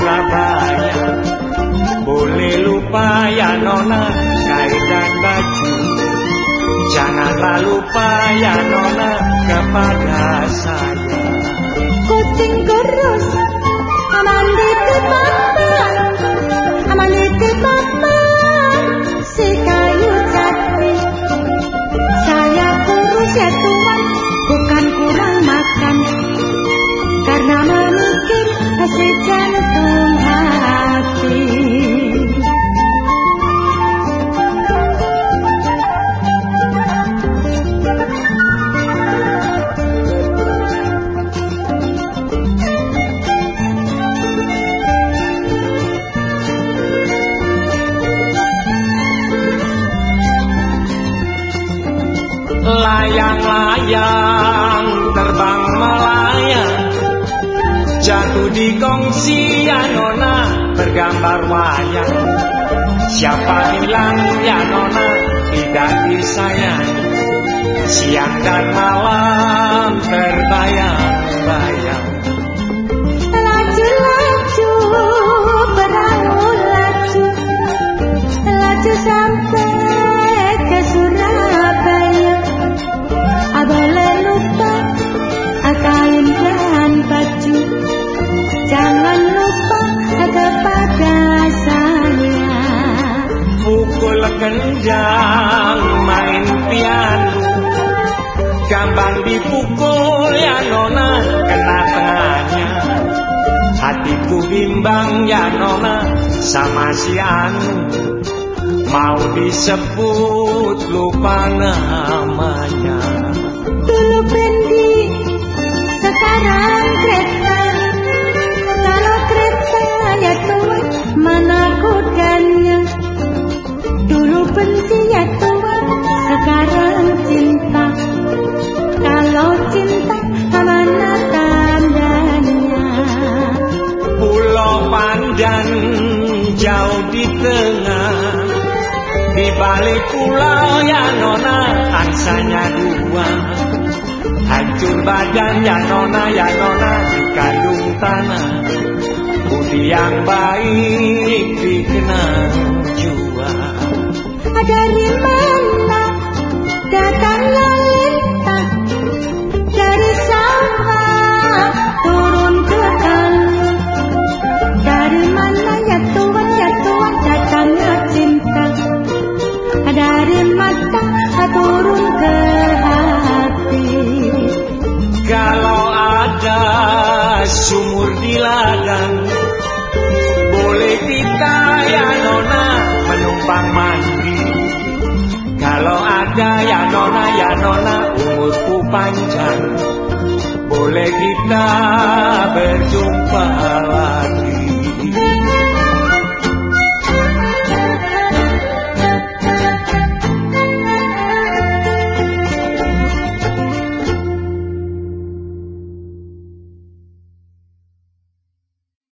Surabaya. Boleh lupa ya nona kain dan baju, janganlah lupa ya nona kepada saya. Kucing kurus mandi ke mama, mandi ke mama, si kayu jati. Saya kurus ya tuan, bukan kurang makan, karena memikir si jantung hati. Layang-layang terbang melayang, jatuh di kongsi ya nona bergambar wayang. Siapa bilang ya nona tidak disayang, siang dan malam terbayang-bayang. Laju-laju perahu laju, laju sampai ke Surabaya. Boleh lupa kain dan baju, jangan lupa kepada saya. Pukul kendang main piano, gambang dipukul ya nona kena tengahnya. Hatiku bimbang ya nona sama si anu, mau disebut lupa namanya. Dulu Brandy, sekarang kereta. Kalau kereta ya tuan, mana kudanya? Dulu benci ya tuan, sekarang cinta. Kalau cinta, mana tandanya? Pulau Pandan jauh di tengah, di balik pulau ya nona angsanya dua. Hancur badan ya nona dikandung tanah, budi yang baik dikenal jua. Dari mana datang lintah, dari sawah turun ke kali. Dari mana ya tuan datangnya cinta, dari mata turun ke hati. Kalau ada sumur di ladang, boleh kita ya nona menumpang mandi. Kalau ada ya nona umurku panjang, boleh kita berjumpa lagi.